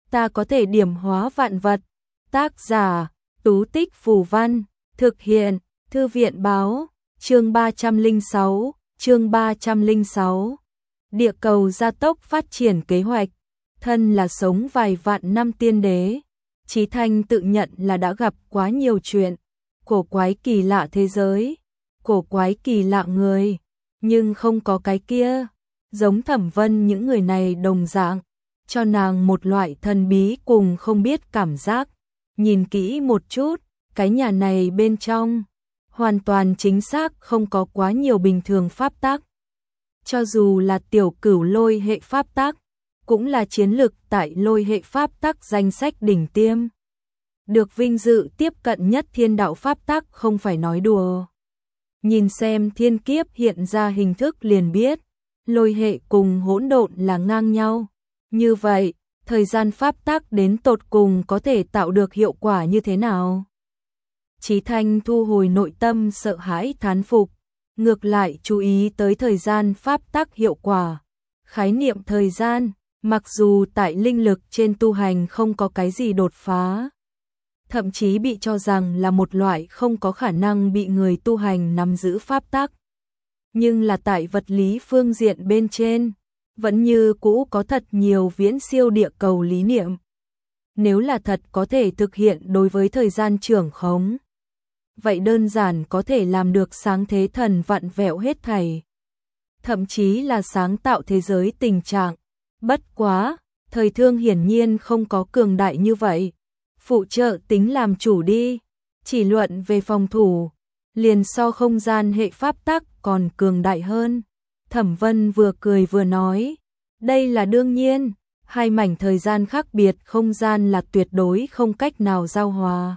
ta có thể điểm hóa vạn vật. Tác giả, Tú Tích Phù Văn, thực hiện, Thư viện báo, chương 306. Địa cầu gia tốc phát triển kế hoạch. Thân là sống vài vạn năm tiên đế, Chí Thanh tự nhận là đã gặp quá nhiều chuyện, cổ quái kỳ lạ thế giới, cổ quái kỳ lạ người, nhưng không có cái kia, giống Thẩm Vân những người này đồng dạng, cho nàng một loại thần bí cùng không biết cảm giác. Nhìn kỹ một chút, cái nhà này bên trong, hoàn toàn chính xác không có quá nhiều bình thường pháp tắc. Cho dù là tiểu cửu lôi hệ pháp tắc, cũng là chiến lực tại lôi hệ pháp tắc danh sách đỉnh tiêm. Được vinh dự tiếp cận nhất thiên đạo pháp tắc không phải nói đùa. Nhìn xem thiên kiếp hiện ra hình thức liền biết, lôi hệ cùng hỗn độn là ngang nhau. Như vậy, thời gian pháp tắc đến tột cùng có thể tạo được hiệu quả như thế nào? Chí Thanh thu hồi nội tâm sợ hãi thán phục, ngược lại chú ý tới thời gian pháp tắc hiệu quả. Khái niệm thời gian, mặc dù tại linh lực trên tu hành không có cái gì đột phá, thậm chí bị cho rằng là một loại không có khả năng bị người tu hành nắm giữ pháp tắc. Nhưng là tại vật lý phương diện bên trên, vẫn như cũ có thật nhiều viễn siêu địa cầu lý niệm. Nếu là thật có thể thực hiện đối với thời gian trưởng khống, vậy đơn giản có thể làm được sáng thế thần vặn vẹo hết thảy, thậm chí là sáng tạo thế giới tình trạng. Bất quá, thời thương hiển nhiên không có cường đại như vậy. Phụ trợ tính làm chủ đi, chỉ luận về phòng thủ, liền so không gian hệ pháp tắc còn cường đại hơn. Thẩm Vân vừa cười vừa nói, đây là đương nhiên, hai mảnh thời gian khác biệt không gian là tuyệt đối không cách nào giao hòa.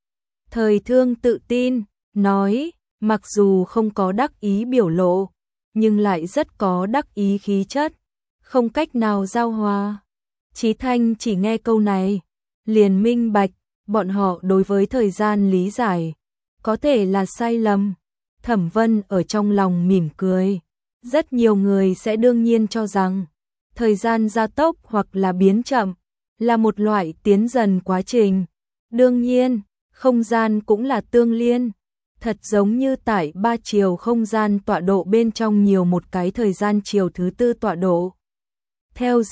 Thời thương tự tin, nói, mặc dù không có đắc ý biểu lộ, nhưng lại rất có đắc ý khí chất, không cách nào giao hòa. Chí Thanh chỉ nghe câu này, liền minh bạch, bọn họ đối với thời gian lý giải, có thể là sai lầm. Thẩm Vân ở trong lòng mỉm cười, rất nhiều người sẽ đương nhiên cho rằng, thời gian gia tốc hoặc là biến chậm, là một loại tiến dần quá trình. Đương nhiên, không gian cũng là tương liên, thật giống như tại 3 chiều không gian tọa độ bên trong nhiều một cái thời gian chiều thứ 4 tọa độ. Theo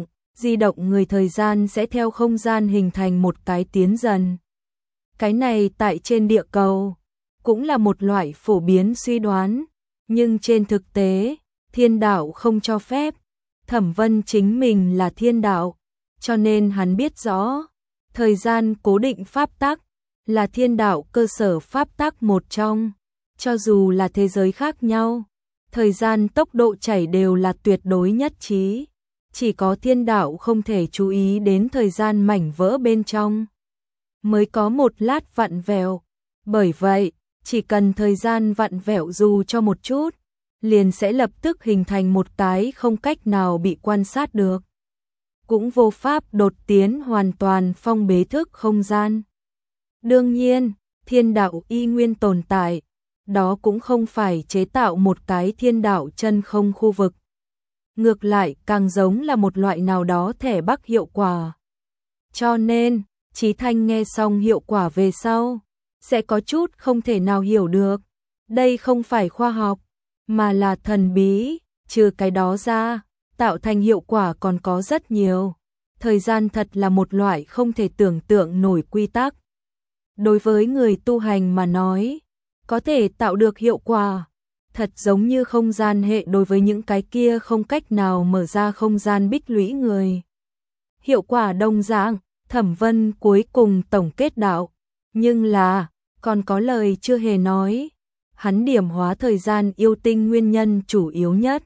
di động người thời gian sẽ theo không gian hình thành một cái tiến dần. Cái này tại trên địa cầu, cũng là một loại phổ biến suy đoán, nhưng trên thực tế, thiên đạo không cho phép. Thẩm Vân chính mình là thiên đạo, cho nên hắn biết rõ, thời gian cố định pháp tắc là thiên đạo cơ sở pháp tắc một trong, cho dù là thế giới khác nhau, thời gian tốc độ chảy đều là tuyệt đối nhất trí, chỉ có thiên đạo không thể chú ý đến thời gian mảnh vỡ bên trong, mới có một lát vặn vẹo. Bởi vậy, chỉ cần thời gian vặn vẹo dù cho một chút, liền sẽ lập tức hình thành một cái không cách nào bị quan sát được, cũng vô pháp đột tiến hoàn toàn phong bế thức không gian. Đương nhiên, thiên đạo y nguyên tồn tại, đó cũng không phải chế tạo một cái thiên đạo chân không khu vực. Ngược lại càng giống là một loại nào đó thẻ bắc hiệu quả. Cho nên, Chí Thanh nghe xong hiệu quả về sau, sẽ có chút không thể nào hiểu được. Đây không phải khoa học, mà là thần bí, trừ cái đó ra, tạo thành hiệu quả còn có rất nhiều. Thời gian thật là một loại không thể tưởng tượng nổi quy tắc. Đối với người tu hành mà nói, có thể tạo được hiệu quả, thật giống như không gian hệ đối với những cái kia không cách nào mở ra không gian bích lũy người. Hiệu quả đồng dạng, Thẩm Vân cuối cùng tổng kết đạo, nhưng là, còn có lời chưa hề nói. Hắn điểm hóa thời gian yêu tinh nguyên nhân chủ yếu nhất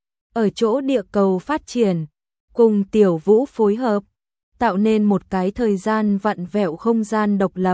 ở chỗ địa cầu phát triển, cùng Tiểu Vũ phối hợp, tạo nên một cái thời gian vặn vẹo không gian độc lập.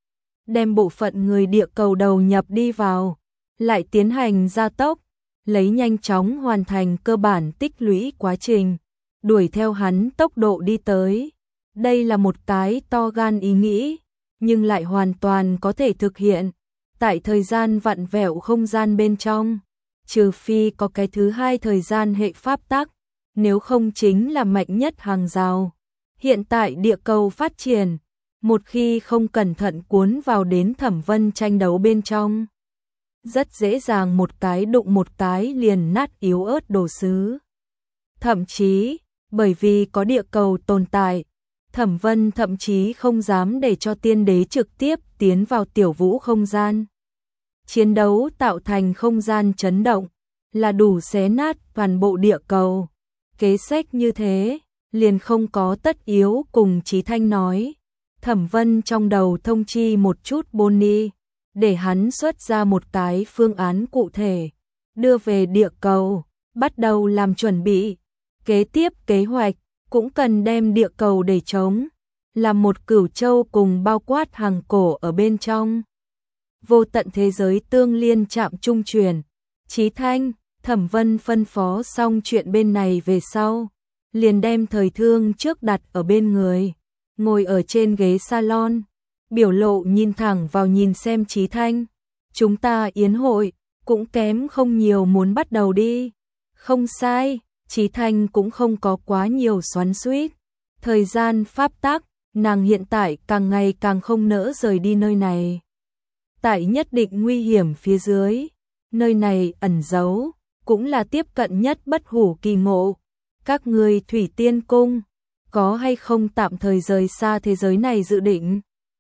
Đem bộ phận người địa cầu đầu nhập đi vào, lại tiến hành gia tốc, lấy nhanh chóng hoàn thành cơ bản tích lũy quá trình, đuổi theo hắn tốc độ đi tới. Đây là một cái to gan ý nghĩ, nhưng lại hoàn toàn có thể thực hiện. Tại thời gian vặn vẹo không gian bên trong, trừ phi có cái thứ hai thời gian hệ pháp tắc, nếu không chính là mạnh nhất hàng rào. Hiện tại địa cầu phát triển, một khi không cẩn thận cuốn vào đến Thẩm Vân tranh đấu bên trong, rất dễ dàng một cái đụng một cái liền nát yếu ớt đồ sứ. Thậm chí, bởi vì có địa cầu tồn tại, Thẩm Vân thậm chí không dám để cho tiên đế trực tiếp tiến vào tiểu vũ không gian. Chiến đấu tạo thành không gian chấn động, là đủ xé nát toàn bộ địa cầu. Kế sách như thế, liền không có tất yếu cùng Chí Thanh nói. Thẩm Vân trong đầu thông chi một chút Bonnie, để hắn xuất ra một cái phương án cụ thể, đưa về địa cầu, bắt đầu làm chuẩn bị. Kế tiếp kế hoạch, cũng cần đem địa cầu để trống, làm một cửu châu cùng bao quát hàng cổ ở bên trong. Vô tận thế giới tương liên chạm trung truyền. Chí Thanh, Thẩm Vân phân phó xong chuyện bên này về sau, liền đem thời thương trước đặt ở bên người, ngồi ở trên ghế salon, biểu lộ nhìn thẳng vào nhìn xem Chí Thanh. Chúng ta yến hội, cũng kém không nhiều muốn bắt đầu đi. Không sai, Chí Thanh cũng không có quá nhiều xoắn xuýt. Thời gian pháp tắc, nàng hiện tại càng ngày càng không nỡ rời đi nơi này. Tại nhất định nguy hiểm phía dưới, nơi này ẩn giấu, cũng là tiếp cận nhất bất hủ kỳ ngộ. Các ngươi Thủy Tiên Cung, có hay không tạm thời rời xa thế giới này dự định?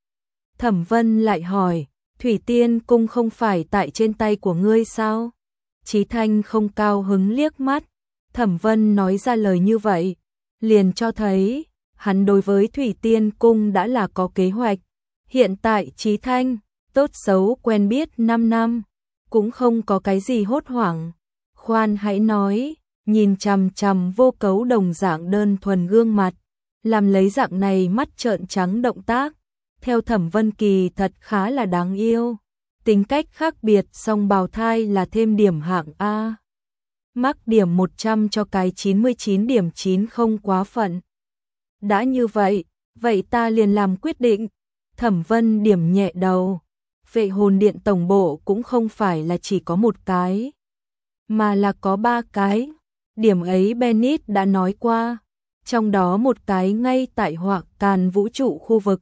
Thẩm Vân lại hỏi, Thủy Tiên Cung không phải tại trên tay của ngươi sao? Chí Thanh không cao hứng liếc mắt. Thẩm Vân nói ra lời như vậy, liền cho thấy, hắn đối với Thủy Tiên Cung đã là có kế hoạch. Hiện tại Chí Thanh, tốt xấu quen biết 5 năm, cũng không có cái gì hốt hoảng. Khoan hãy nói, nhìn chằm chằm Vô Cấu đồng dạng đơn thuần gương mặt, làm lấy dạng này mắt trợn trắng động tác, theo Thẩm Vân kỳ thật khá là đáng yêu. Tính cách khác biệt song bào thai là thêm điểm hạng A. Mắc điểm 100 cho cái 99 điểm 9 không quá phận. Đã như vậy, vậy ta liền làm quyết định. Thẩm Vân điểm nhẹ đầu. Vệ hồn điện tổng bộ cũng không phải là chỉ có một cái, mà là có 3 cái. Điểm ấy Bennett đã nói qua, trong đó một cái ngay tại Họa Càn vũ trụ khu vực.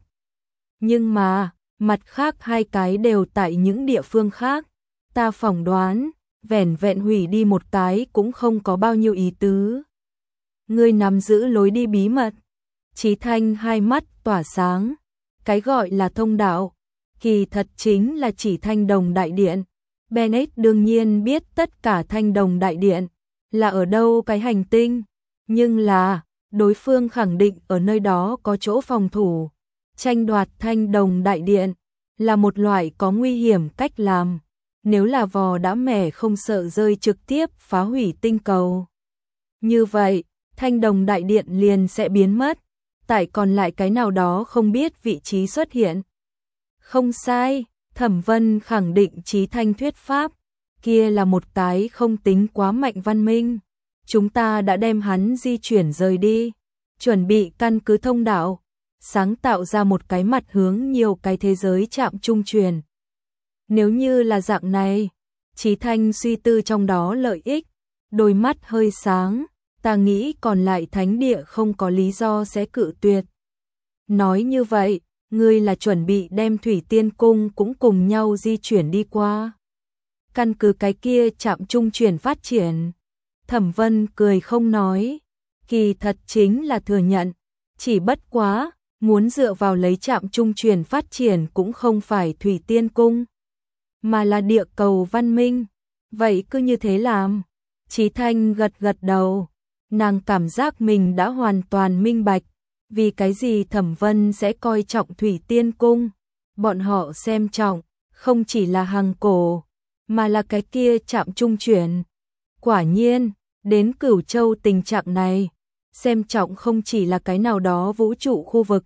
Nhưng mà, mặt khác 2 cái đều tại những địa phương khác. Ta phỏng đoán, vẻn vẹn hủy đi một cái cũng không có bao nhiêu ý tứ. Ngươi nắm giữ lối đi bí mật. Chí Thanh hai mắt tỏa sáng. Cái gọi là thông đạo, kỳ thật chính là chỉ Thanh Đồng Đại Điện. Bennett đương nhiên biết tất cả Thanh Đồng Đại Điện là ở đâu cái hành tinh, nhưng là đối phương khẳng định ở nơi đó có chỗ phòng thủ. Tranh đoạt Thanh Đồng Đại Điện là một loại có nguy hiểm cách làm. Nếu là vò đã mẻ không sợ rơi trực tiếp phá hủy tinh cầu, như vậy Thanh Đồng Đại Điện liền sẽ biến mất, tại còn lại cái nào đó không biết vị trí xuất hiện. Không sai, Thẩm Vân khẳng định Chí Thanh thuyết pháp, kia là một cái không tính quá mạnh văn minh. Chúng ta đã đem hắn di chuyển rời đi, chuẩn bị căn cứ thông đạo, sáng tạo ra một cái mặt hướng nhiều cái thế giới chạm trung truyền. Nếu như là dạng này, Chí Thanh suy tư trong đó lợi ích, đôi mắt hơi sáng, ta nghĩ còn lại thánh địa không có lý do sẽ cự tuyệt. Nói như vậy, ngươi là chuẩn bị đem Thủy Tiên Cung cũng cùng nhau di chuyển đi qua. Căn cứ cái kia chạm trung truyền phát triển. Thẩm Vân cười không nói, kỳ thật chính là thừa nhận, chỉ bất quá, muốn dựa vào lấy chạm trung truyền phát triển cũng không phải Thủy Tiên Cung, mà là địa cầu văn minh. Vậy cứ như thế làm. Chí Thanh gật gật đầu, nàng cảm giác mình đã hoàn toàn minh bạch, vì cái gì Thẩm Vân sẽ coi trọng Thủy Tiên Cung. Bọn họ xem trọng, không chỉ là hàng cổ, mà là cái kia chạm trung chuyển. Quả nhiên, đến Cửu Châu tình trạng này, xem trọng không chỉ là cái nào đó vũ trụ khu vực,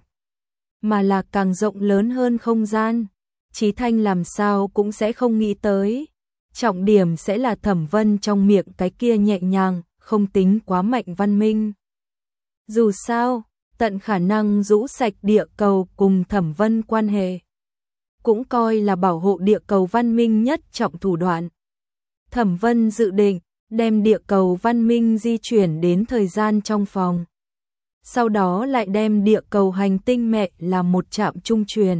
mà là càng rộng lớn hơn không gian. Chí Thanh làm sao cũng sẽ không nghĩ tới, trọng điểm sẽ là Thẩm Vân trong miệng cái kia nhẹ nhàng, không tính quá mạnh văn minh. Dù sao, tận khả năng rũ sạch địa cầu cùng Thẩm Vân quan hệ, cũng coi là bảo hộ địa cầu văn minh nhất trọng thủ đoạn. Thẩm Vân dự định đem địa cầu văn minh di chuyển đến thời gian trong phòng. sau đó lại đem địa cầu hành tinh mẹ làm một trạm trung truyền.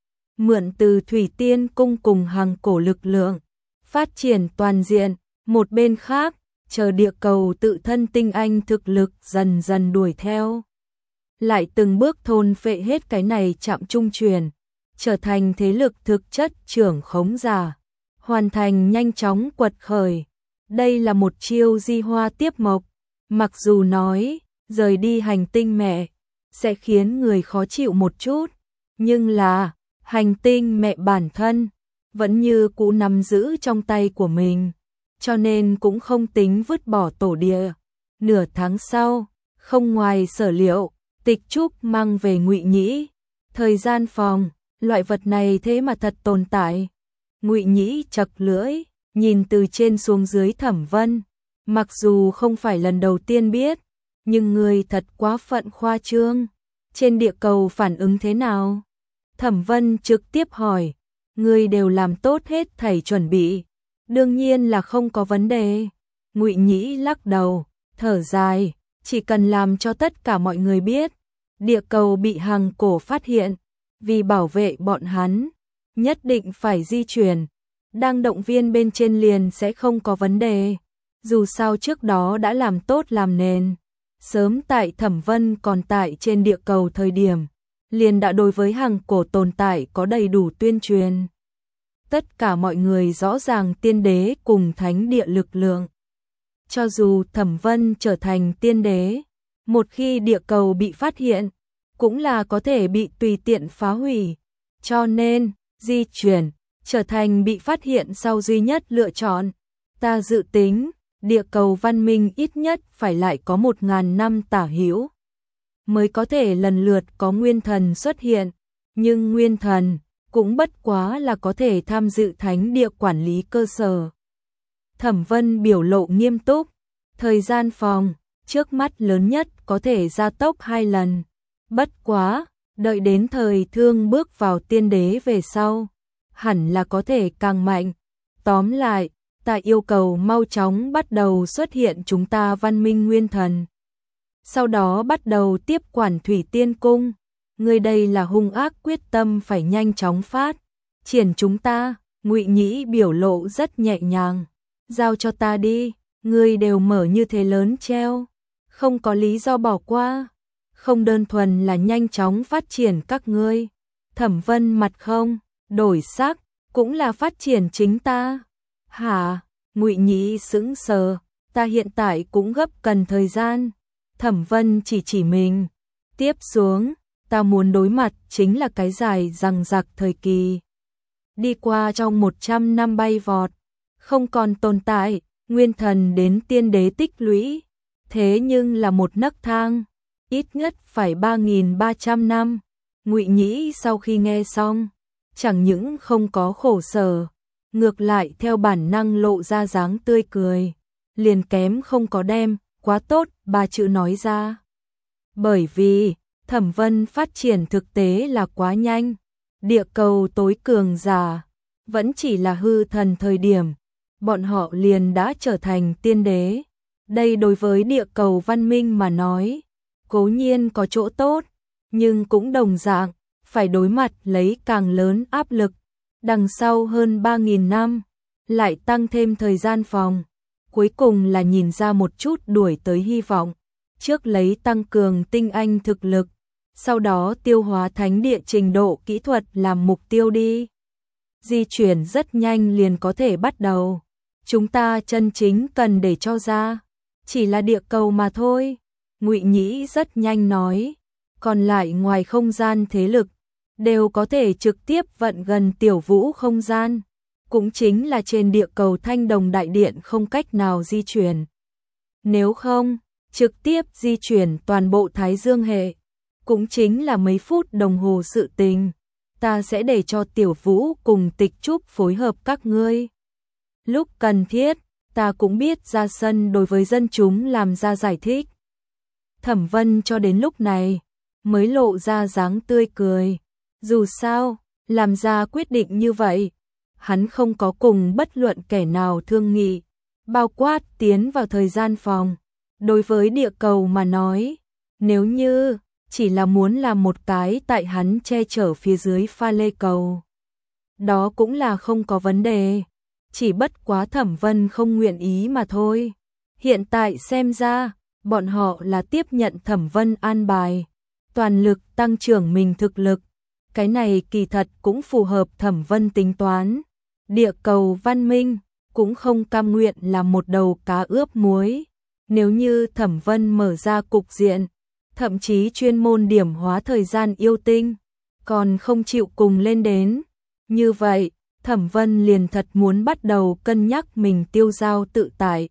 Mượn từ Thủy Tiên Cung cùng Hằng Cổ lực lượng, phát triển toàn diện, một bên khác, chờ địa cầu tự thân tinh anh thực lực dần dần đuổi theo. Lại từng bước thôn phệ hết cái này trạm trung truyền, trở thành thế lực thực chất trưởng khống giả, hoàn thành nhanh chóng quật khởi. Đây là một chiêu di hoa tiếp mộc, mặc dù nói, rời đi hành tinh mẹ, sẽ khiến người khó chịu một chút, nhưng là, hành tinh mẹ bản thân, vẫn như cũ nắm giữ trong tay của mình, cho nên cũng không tính vứt bỏ tổ địa. Nửa tháng sau, không ngoài sở liệu, Tịch Trúc mang về Ngụy Nhĩ, thời gian phòng, loại vật này thế mà thật tồn tại. Ngụy Nhĩ chật lưỡi, nhìn từ trên xuống dưới Thẩm Vân, mặc dù không phải lần đầu tiên biết, nhưng người thật quá phận khoa trương, trên địa cầu phản ứng thế nào? Thẩm Vân trực tiếp hỏi, người đều làm tốt hết thảy chuẩn bị, đương nhiên là không có vấn đề. Ngụy Nhĩ lắc đầu, thở dài, chỉ cần làm cho tất cả mọi người biết, địa cầu bị Hằng Cổ phát hiện, vì bảo vệ bọn hắn, nhất định phải di chuyển, đang động viên bên trên liền sẽ không có vấn đề, dù sao trước đó đã làm tốt làm nền, sớm tại Thẩm Vân còn tại trên địa cầu thời điểm, liền đã đối với Hằng Cổ tồn tại có đầy đủ tuyên truyền. Tất cả mọi người rõ ràng tiên đế cùng thánh địa lực lượng. Cho dù Thẩm Vân trở thành tiên đế, một khi địa cầu bị phát hiện, cũng là có thể bị tùy tiện phá hủy. Cho nên, di chuyển, trở thành bị phát hiện sau duy nhất lựa chọn. Ta dự tính, địa cầu văn minh ít nhất phải lại có 1000 năm tả hữu, mới có thể lần lượt có nguyên thần xuất hiện. Nhưng nguyên thần, cũng bất quá là có thể tham dự thánh địa quản lý cơ sở. Thẩm Vân biểu lộ nghiêm túc, thời gian phòng, trước mắt lớn nhất có thể gia tốc 2 lần. Bất quá, đợi đến thời thương bước vào tiên đế về sau, hẳn là có thể càng mạnh. Tóm lại, ta yêu cầu mau chóng bắt đầu xuất hiện chúng ta văn minh nguyên thần. Sau đó bắt đầu tiếp quản Thủy Tiên Cung. Người đây là hung ác quyết tâm phải nhanh chóng phát triển chúng ta. Ngụy Nhĩ biểu lộ rất nhẹ nhàng. Giao cho ta đi, ngươi đều mở như thế lớn treo, không có lý do bỏ qua. Không đơn thuần là nhanh chóng phát triển các ngươi. Thẩm Vân mặt không đổi sắc, cũng là phát triển chính ta. Hả? Ngụy Nhĩ sững sờ, ta hiện tại cũng gấp cần thời gian. Thẩm Vân chỉ mình. Tiếp xuống, ta muốn đối mặt chính là cái dài dằng dặc thời kỳ. Đi qua trong 100 năm bay vọt, không còn tồn tại, nguyên thần đến tiên đế tích lũy. Thế nhưng là một nấc thang, ít nhất phải 3.300 năm. Ngụy Nhĩ sau khi nghe xong, chẳng những không có khổ sở, ngược lại theo bản năng lộ ra dáng tươi cười, liền kém không có đem quá tốt 3 chữ nói ra. Bởi vì, Thẩm Vân phát triển thực tế là quá nhanh, địa cầu tối cường giả, vẫn chỉ là hư thần thời điểm, bọn họ liền đã trở thành tiên đế. Đây đối với địa cầu văn minh mà nói, cố nhiên có chỗ tốt, nhưng cũng đồng dạng, phải đối mặt lấy càng lớn áp lực. Đằng sau hơn 3.000 năm, lại tăng thêm thời gian phòng, cuối cùng là nhìn ra một chút đuổi tới hy vọng. Trước lấy tăng cường tinh anh thực lực, sau đó tiêu hóa thánh địa trình độ kỹ thuật làm mục tiêu đi. Di chuyển rất nhanh liền có thể bắt đầu. Chúng ta chân chính cần để cho ra, chỉ là địa cầu mà thôi. Ngụy Nhĩ rất nhanh nói, còn lại ngoài không gian thế lực, đều có thể trực tiếp vận gần tiểu vũ không gian, cũng chính là trên địa cầu Thanh Đồng Đại Điện không cách nào di chuyển. Nếu không, trực tiếp di chuyển toàn bộ Thái Dương hệ, cũng chính là mấy phút đồng hồ sự tình. Ta sẽ để cho tiểu vũ cùng Tịch Trúc phối hợp các ngươi. Lúc cần thiết, ta cũng biết ra sân đối với dân chúng làm ra giải thích. Thẩm Vân cho đến lúc này, mới lộ ra dáng tươi cười. Dù sao, làm ra quyết định như vậy, hắn không có cùng bất luận kẻ nào thương nghị, bao quát tiến vào thời gian phòng. Đối với địa cầu mà nói, Nếu như chỉ là muốn làm một cái tại hắn che chở phía dưới pha lê cầu, đó cũng là không có vấn đề, chỉ bất quá Thẩm Vân không nguyện ý mà thôi. Hiện tại xem ra, bọn họ là tiếp nhận Thẩm Vân an bài, toàn lực tăng trưởng mình thực lực. Cái này kỳ thật cũng phù hợp Thẩm Vân tính toán. Địa cầu văn minh cũng không cam nguyện là một đầu cá ướp muối. Nếu như Thẩm Vân mở ra cục diện, thậm chí chuyên môn điểm hóa thời gian yêu tinh, còn không chịu cùng lên đến. Như vậy, Thẩm Vân liền thật muốn bắt đầu cân nhắc mình tiêu dao tự tại.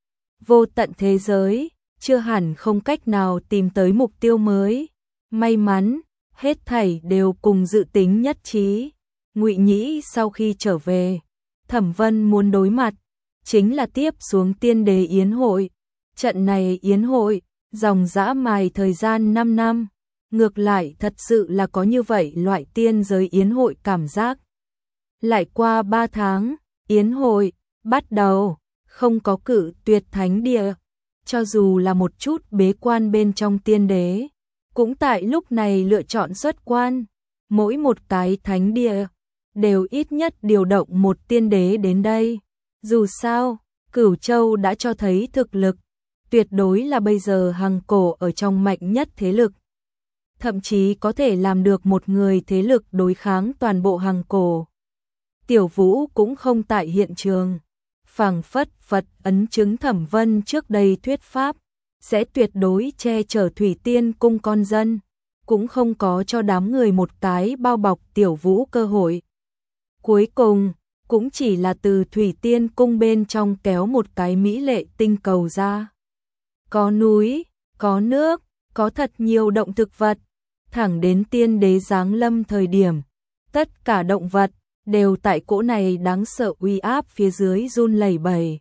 Vô tận thế giới, chưa hẳn không cách nào tìm tới mục tiêu mới. May mắn, hết thảy đều cùng dự tính nhất trí. Ngụy Nhĩ sau khi trở về, Thẩm Vân muốn đối mặt, chính là tiếp xuống tiên đế yến hội. Trận này yến hội, dòng dã mài thời gian 5 năm, ngược lại thật sự là có như vậy loại tiên giới yến hội cảm giác. Lại qua 3 tháng, yến hội bắt đầu, không có cử tuyệt thánh địa, cho dù là một chút bế quan bên trong tiên đế, cũng tại lúc này lựa chọn xuất quan. Mỗi một cái thánh địa đều ít nhất điều động một tiên đế đến đây. Dù sao, Cửu Châu đã cho thấy thực lực, tuyệt đối là bây giờ hàng cổ ở trong mạnh nhất thế lực. Thậm chí có thể làm được một người thế lực đối kháng toàn bộ hàng cổ. Tiểu Vũ cũng không tại hiện trường, phảng phất Phật ấn chứng Thẩm Vân trước đây thuyết pháp, sẽ tuyệt đối che chở Thủy Tiên cung con dân, cũng không có cho đám người một cái bao bọc Tiểu Vũ cơ hội. Cuối cùng, cũng chỉ là từ Thủy Tiên cung bên trong kéo một cái mỹ lệ tinh cầu ra. Có núi, có nước, có thật nhiều động thực vật, thẳng đến tiên đế giáng lâm thời điểm, tất cả động vật đều tại cỗ này đáng sợ uy áp phía dưới run lẩy bẩy.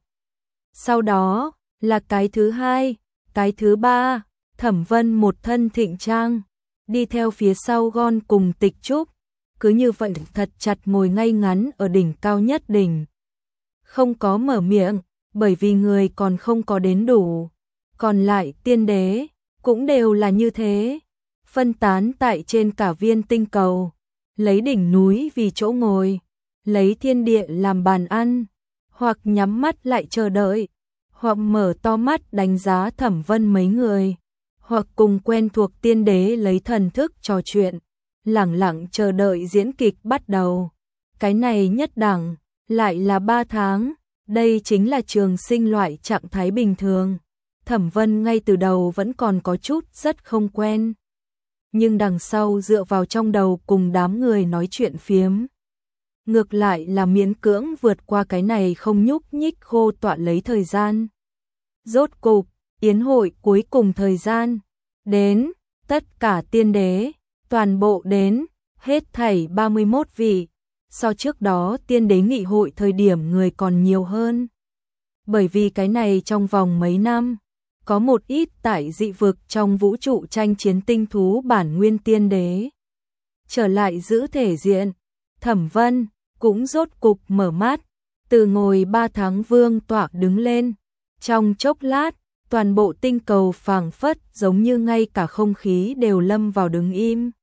Sau đó, là cái thứ hai, cái thứ ba, Thẩm Vân một thân thịnh trang, đi theo phía sau Gon cùng Tịch Trúc, cứ như vậy thật chặt ngồi ngay ngắn ở đỉnh cao nhất đỉnh. Không có mở miệng, bởi vì người còn không có đến đủ. Còn lại tiên đế, cũng đều là như thế, phân tán tại trên cả viên tinh cầu, lấy đỉnh núi vì chỗ ngồi, lấy thiên địa làm bàn ăn, hoặc nhắm mắt lại chờ đợi, hoặc mở to mắt đánh giá Thẩm Vân mấy người, hoặc cùng quen thuộc tiên đế lấy thần thức trò chuyện, lẳng lặng chờ đợi diễn kịch bắt đầu. Cái này nhất đẳng, lại là 3 tháng, đây chính là trường sinh loại trạng thái bình thường. Thẩm Vân ngay từ đầu vẫn còn có chút rất không quen, nhưng đằng sau dựa vào trong đầu cùng đám người nói chuyện phiếm, ngược lại là miễn cưỡng vượt qua cái này không nhúc nhích khô tọa lấy thời gian. Rốt cục, yến hội cuối cùng thời gian đến, tất cả tiên đế toàn bộ đến, hết thảy 31 vị, so trước đó tiên đế nghị hội thời điểm người còn nhiều hơn. Bởi vì cái này trong vòng mấy năm, có một ít tại dị vực trong vũ trụ tranh chiến tinh thú bản nguyên tiên đế trở lại giữ thể diện. Thẩm Vân cũng rốt cục mở mắt, từ ngồi 3 tháng vương tọa đứng lên. Trong chốc lát, toàn bộ tinh cầu phảng phất giống như ngay cả không khí đều lâm vào đứng im.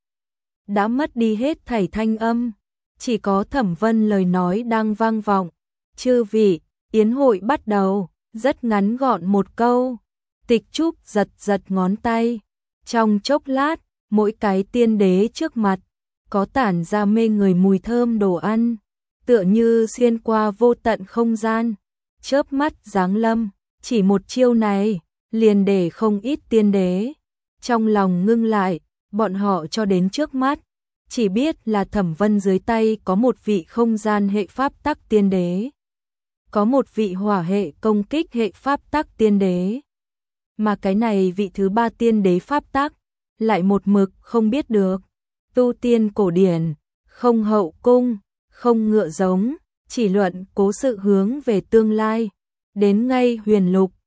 Đã mất đi hết thảy thanh âm, chỉ có Thẩm Vân lời nói đang vang vọng. Chư vị, yến hội bắt đầu, rất ngắn gọn một câu. Tịch Trúc giật giật ngón tay. Trong chốc lát, mỗi cái tiên đế trước mặt có tản ra mê người mùi thơm đồ ăn, tựa như xuyên qua vô tận không gian, chớp mắt giáng lâm. Chỉ một chiêu này, liền để không ít tiên đế trong lòng ngưng lại, bọn họ cho đến trước mắt, chỉ biết là Thẩm Vân dưới tay có một vị không gian hệ pháp tắc tiên đế, có một vị hỏa hệ công kích hệ pháp tắc tiên đế, mà cái này vị thứ 3 tiên đế pháp tắc lại một mực không biết được. Tu tiên cổ điển, không hậu cung, không ngựa giống, chỉ luận cố sự hướng về tương lai, đến ngay huyền lục,